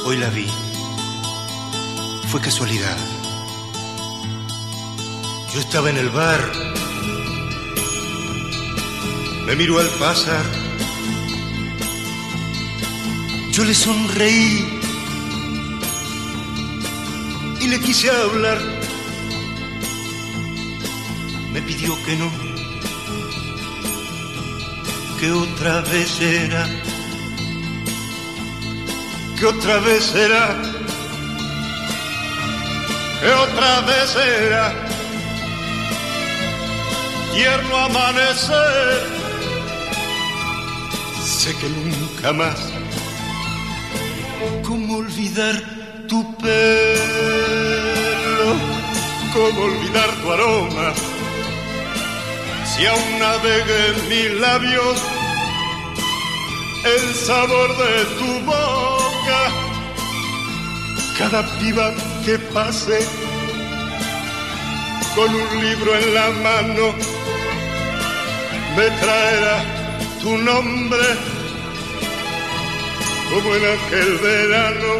Hoy la vi. Fue casualidad. Yo estaba en el bar. Me miró al pasar. Yo le sonreí y le quise hablar. Me pidió que no, que otra vez era, que otra vez era, que otra vez era. Tierno amanecer, sé que nunca más. ¿Cómo olvidar tu pelo? ¿Cómo olvidar tu aroma? Si aún navega en mis labios el sabor de tu boca. Cada piba que pase con un libro en la mano me traerá tu nombre, como en aquel verano.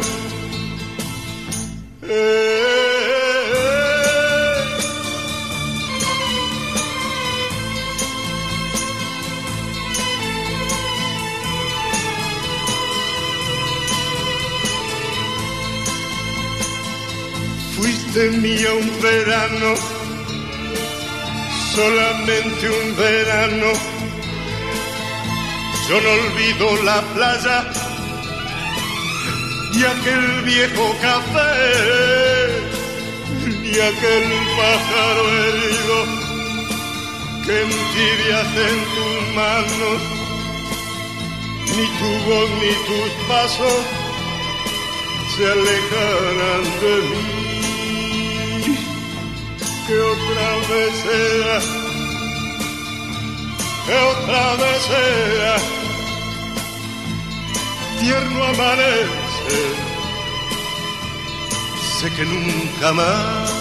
Fuiste mía un verano, solamente un verano. Yo no olvido la playa y aquel viejo café, ni aquel pájaro herido que entibias en tus manos, ni tu voz ni tus pasos se alejarán de mí. Que otra vez sea, que otra vez sea, tierno amanecer, sé que nunca más.